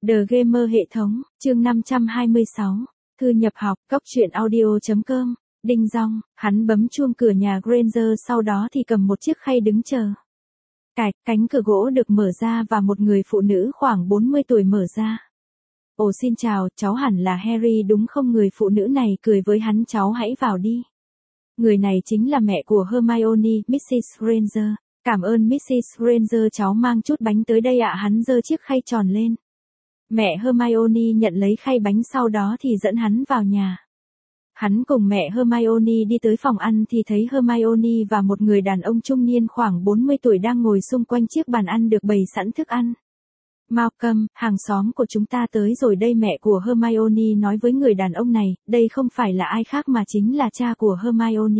The Gamer hệ thống, chương 526, thư nhập học, cóc truyện audio.com, Đinh Dong, hắn bấm chuông cửa nhà Granger sau đó thì cầm một chiếc khay đứng chờ. Cánh cửa gỗ được mở ra và một người phụ nữ khoảng 40 tuổi mở ra. Ồ xin chào, cháu hẳn là Harry đúng không? Người phụ nữ này cười với hắn, cháu hãy vào đi. Người này chính là mẹ của Hermione, Mrs. Granger. Cảm ơn Mrs. Granger, cháu mang chút bánh tới đây ạ. Hắn giơ chiếc khay tròn lên. Mẹ Hermione nhận lấy khay bánh sau đó thì dẫn hắn vào nhà. Hắn cùng mẹ Hermione đi tới phòng ăn thì thấy Hermione và một người đàn ông trung niên khoảng 40 tuổi đang ngồi xung quanh chiếc bàn ăn được bày sẵn thức ăn. Malcolm, hàng xóm của chúng ta tới rồi đây, mẹ của Hermione nói với người đàn ông này, đây không phải là ai khác mà chính là cha của Hermione.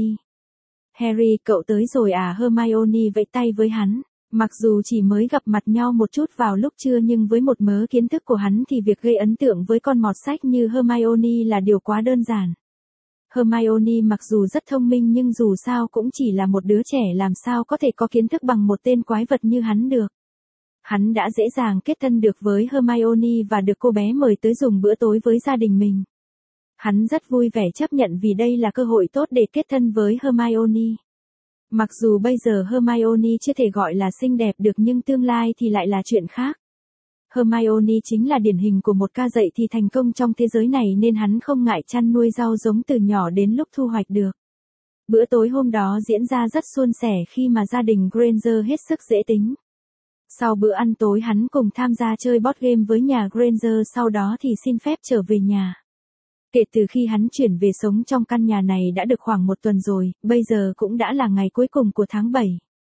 Harry, cậu tới rồi à? Hermione vẫy tay với hắn. Mặc dù chỉ mới gặp mặt nhau một chút vào lúc trưa nhưng với một mớ kiến thức của hắn thì việc gây ấn tượng với con mọt sách như Hermione là điều quá đơn giản. Hermione mặc dù rất thông minh nhưng dù sao cũng chỉ là một đứa trẻ, làm sao có thể có kiến thức bằng một tên quái vật như hắn được. Hắn đã dễ dàng kết thân được với Hermione và được cô bé mời tới dùng bữa tối với gia đình mình. Hắn rất vui vẻ chấp nhận vì đây là cơ hội tốt để kết thân với Hermione. Mặc dù bây giờ Hermione chưa thể gọi là xinh đẹp được nhưng tương lai thì lại là chuyện khác. Hermione chính là điển hình của một ca dạy thì thành công trong thế giới này nên hắn không ngại chăn nuôi rau giống từ nhỏ đến lúc thu hoạch được. Bữa tối hôm đó diễn ra rất suôn sẻ khi mà gia đình Granger hết sức dễ tính. Sau bữa ăn tối hắn cùng tham gia chơi board game với nhà Granger, sau đó thì xin phép trở về nhà. Kể từ khi hắn chuyển về sống trong căn nhà này đã được khoảng một tuần rồi, bây giờ cũng đã là ngày cuối cùng của tháng 7.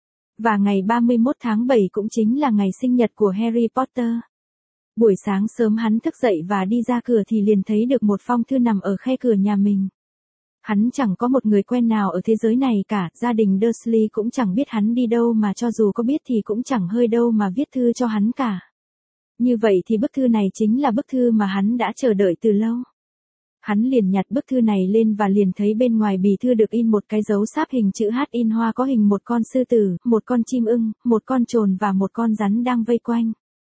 Và ngày 31 tháng 7 cũng chính là ngày sinh nhật của Harry Potter. Buổi sáng sớm hắn thức dậy và đi ra cửa thì liền thấy được một phong thư nằm ở khe cửa nhà mình. Hắn chẳng có một người quen nào ở thế giới này cả, gia đình Dursley cũng chẳng biết hắn đi đâu mà cho dù có biết thì cũng chẳng hơi đâu mà viết thư cho hắn cả. Như vậy thì bức thư này chính là bức thư mà hắn đã chờ đợi từ lâu. Hắn liền nhặt bức thư này lên và liền thấy bên ngoài bì thư được in một cái dấu sáp hình chữ H in hoa có hình một con sư tử, một con chim ưng, một con trồn và một con rắn đang vây quanh.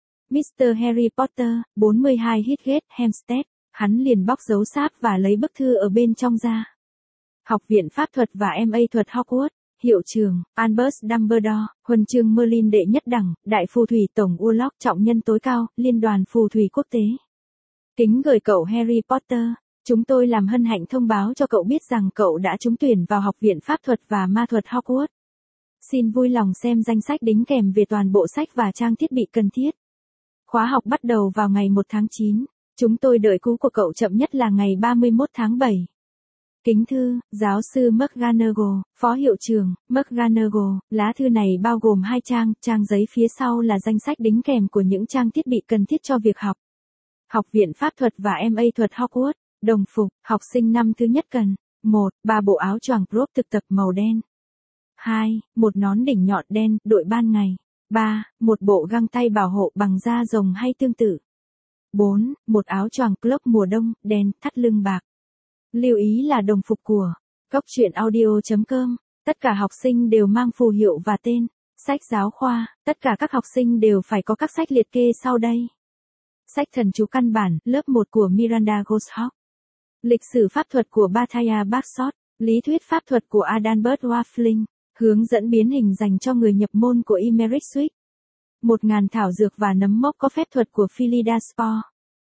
Mr. Harry Potter, 42 Highgate, Hampstead. Hắn liền bóc dấu sáp và lấy bức thư ở bên trong ra. Học viện Pháp thuật và MA thuật Hogwarts, hiệu trường, Albus Dumbledore, huân chương Merlin đệ nhất đẳng, đại phù thủy tổng Urlock trọng nhân tối cao, liên đoàn phù thủy quốc tế. Kính gửi cậu Harry Potter, chúng tôi làm hân hạnh thông báo cho cậu biết rằng cậu đã trúng tuyển vào Học viện Pháp thuật và Ma thuật Hogwarts. Xin vui lòng xem danh sách đính kèm về toàn bộ sách và trang thiết bị cần thiết. Khóa học bắt đầu vào ngày 1 tháng 9. Chúng tôi đợi cú của cậu chậm nhất là ngày 31 tháng 7. Kính thư, giáo sư McGonagall, phó hiệu trưởng, McGonagall. Lá thư này bao gồm 2 trang, trang giấy phía sau là danh sách đính kèm của những trang thiết bị cần thiết cho việc học. Học viện Pháp thuật và MA thuật Hogwarts, đồng phục, học sinh năm thứ nhất cần. 1. 3 bộ áo choàng prop thực tập màu đen. 2. Một nón đỉnh nhọn đen, đội ban ngày. 3. Một bộ găng tay bảo hộ bằng da rồng hay tương tự. 4. Một áo choàng cloak mùa đông, đen, thắt lưng bạc. Lưu ý là đồng phục của cóc truyện audio.com. Tất cả học sinh đều mang phù hiệu và tên. Sách giáo khoa, tất cả các học sinh đều phải có các sách liệt kê sau đây. Sách thần chú căn bản, lớp 1 của Miranda Goshawk. Lịch sử pháp thuật của Bathaya Bagshot. Lý thuyết pháp thuật của Adalbert Waffling. Hướng dẫn biến hình dành cho người nhập môn của Emeric Swift. 1000 thảo dược và nấm mốc có phép thuật của Philida Spore.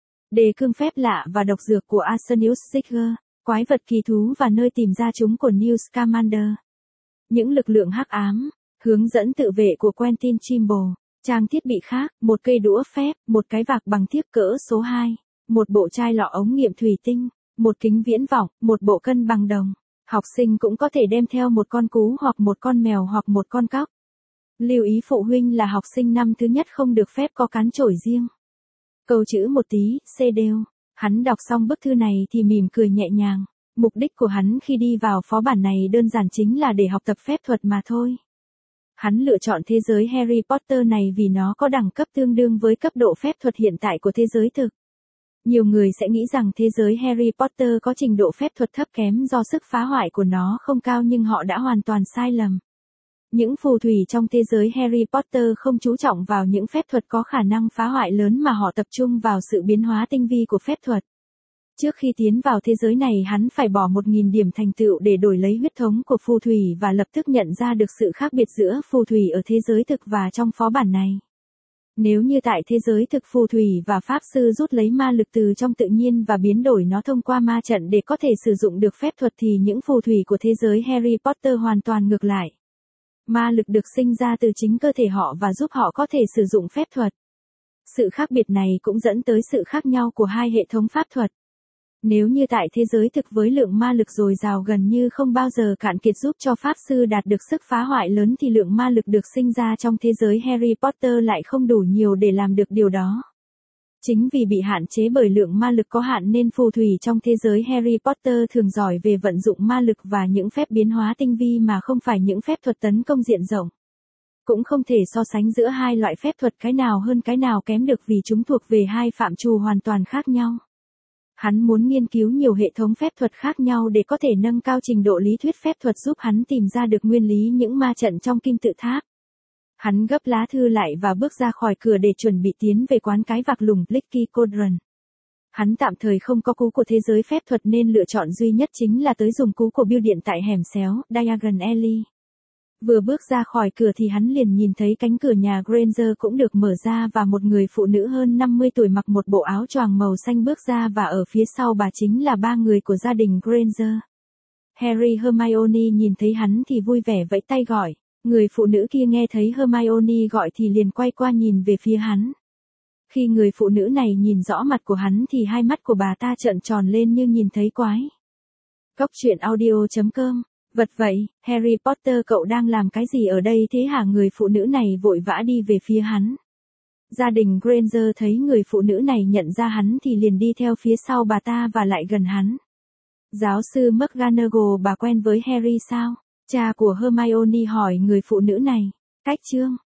Đề cương phép lạ và độc dược của Arsenius Sigger. Quái vật kỳ thú và nơi tìm ra chúng của Newt Scamander. Những lực lượng hắc ám. Hướng dẫn tự vệ của Quentin Trimble. Trang thiết bị khác, một cây đũa phép, một cái vạc bằng thiếc cỡ số 2, một bộ chai lọ ống nghiệm thủy tinh, một kính viễn vọng, một bộ cân bằng đồng. Học sinh cũng có thể đem theo một con cú hoặc một con mèo hoặc một con cóc. Lưu ý phụ huynh là học sinh năm thứ nhất không được phép có cán chổi riêng. Câu chữ một tí, C đều. Hắn đọc xong bức thư này thì mỉm cười nhẹ nhàng. Mục đích của hắn khi đi vào phó bản này đơn giản chính là để học tập phép thuật mà thôi. Hắn lựa chọn thế giới Harry Potter này vì nó có đẳng cấp tương đương với cấp độ phép thuật hiện tại của thế giới thực. Nhiều người sẽ nghĩ rằng thế giới Harry Potter có trình độ phép thuật thấp kém do sức phá hoại của nó không cao nhưng họ đã hoàn toàn sai lầm. Những phù thủy trong thế giới Harry Potter không chú trọng vào những phép thuật có khả năng phá hoại lớn mà họ tập trung vào sự biến hóa tinh vi của phép thuật. Trước khi tiến vào thế giới này hắn phải bỏ 1.000 điểm thành tựu để đổi lấy huyết thống của phù thủy và lập tức nhận ra được sự khác biệt giữa phù thủy ở thế giới thực và trong phó bản này. Nếu như tại thế giới thực phù thủy và pháp sư rút lấy ma lực từ trong tự nhiên và biến đổi nó thông qua ma trận để có thể sử dụng được phép thuật thì những phù thủy của thế giới Harry Potter hoàn toàn ngược lại. Ma lực được sinh ra từ chính cơ thể họ và giúp họ có thể sử dụng phép thuật. Sự khác biệt này cũng dẫn tới sự khác nhau của hai hệ thống pháp thuật. Nếu như tại thế giới thực với lượng ma lực dồi dào gần như không bao giờ cạn kiệt giúp cho pháp sư đạt được sức phá hoại lớn thì lượng ma lực được sinh ra trong thế giới Harry Potter lại không đủ nhiều để làm được điều đó. Chính vì bị hạn chế bởi lượng ma lực có hạn nên phù thủy trong thế giới Harry Potter thường giỏi về vận dụng ma lực và những phép biến hóa tinh vi mà không phải những phép thuật tấn công diện rộng. Cũng không thể so sánh giữa hai loại phép thuật cái nào hơn cái nào kém được vì chúng thuộc về hai phạm trù hoàn toàn khác nhau. Hắn muốn nghiên cứu nhiều hệ thống phép thuật khác nhau để có thể nâng cao trình độ lý thuyết phép thuật giúp hắn tìm ra được nguyên lý những ma trận trong kim tự tháp. Hắn gấp lá thư lại và bước ra khỏi cửa để chuẩn bị tiến về quán cái vạc lùng Blicky Cauldron. Hắn tạm thời không có cú của thế giới phép thuật nên lựa chọn duy nhất chính là tới dùng cú của bưu điện tại hẻm xéo, Diagon Alley. Vừa bước ra khỏi cửa thì hắn liền nhìn thấy cánh cửa nhà Granger cũng được mở ra và một người phụ nữ hơn 50 tuổi mặc một bộ áo choàng màu xanh bước ra và ở phía sau bà chính là ba người của gia đình Granger. Harry Hermione nhìn thấy hắn thì vui vẻ vẫy tay gọi. Người phụ nữ kia nghe thấy Hermione gọi thì liền quay qua nhìn về phía hắn. Khi người phụ nữ này nhìn rõ mặt của hắn thì hai mắt của bà ta trợn tròn lên như nhìn thấy quái. Cốc truyện audio.com. Vật vậy, Harry Potter cậu đang làm cái gì ở đây thế hả? Người phụ nữ này vội vã đi về phía hắn. Gia đình Granger thấy người phụ nữ này nhận ra hắn thì liền đi theo phía sau bà ta và lại gần hắn. Giáo sư McGonagall, bà quen với Harry sao? Cha của Hermione hỏi người phụ nữ này. Cách chương.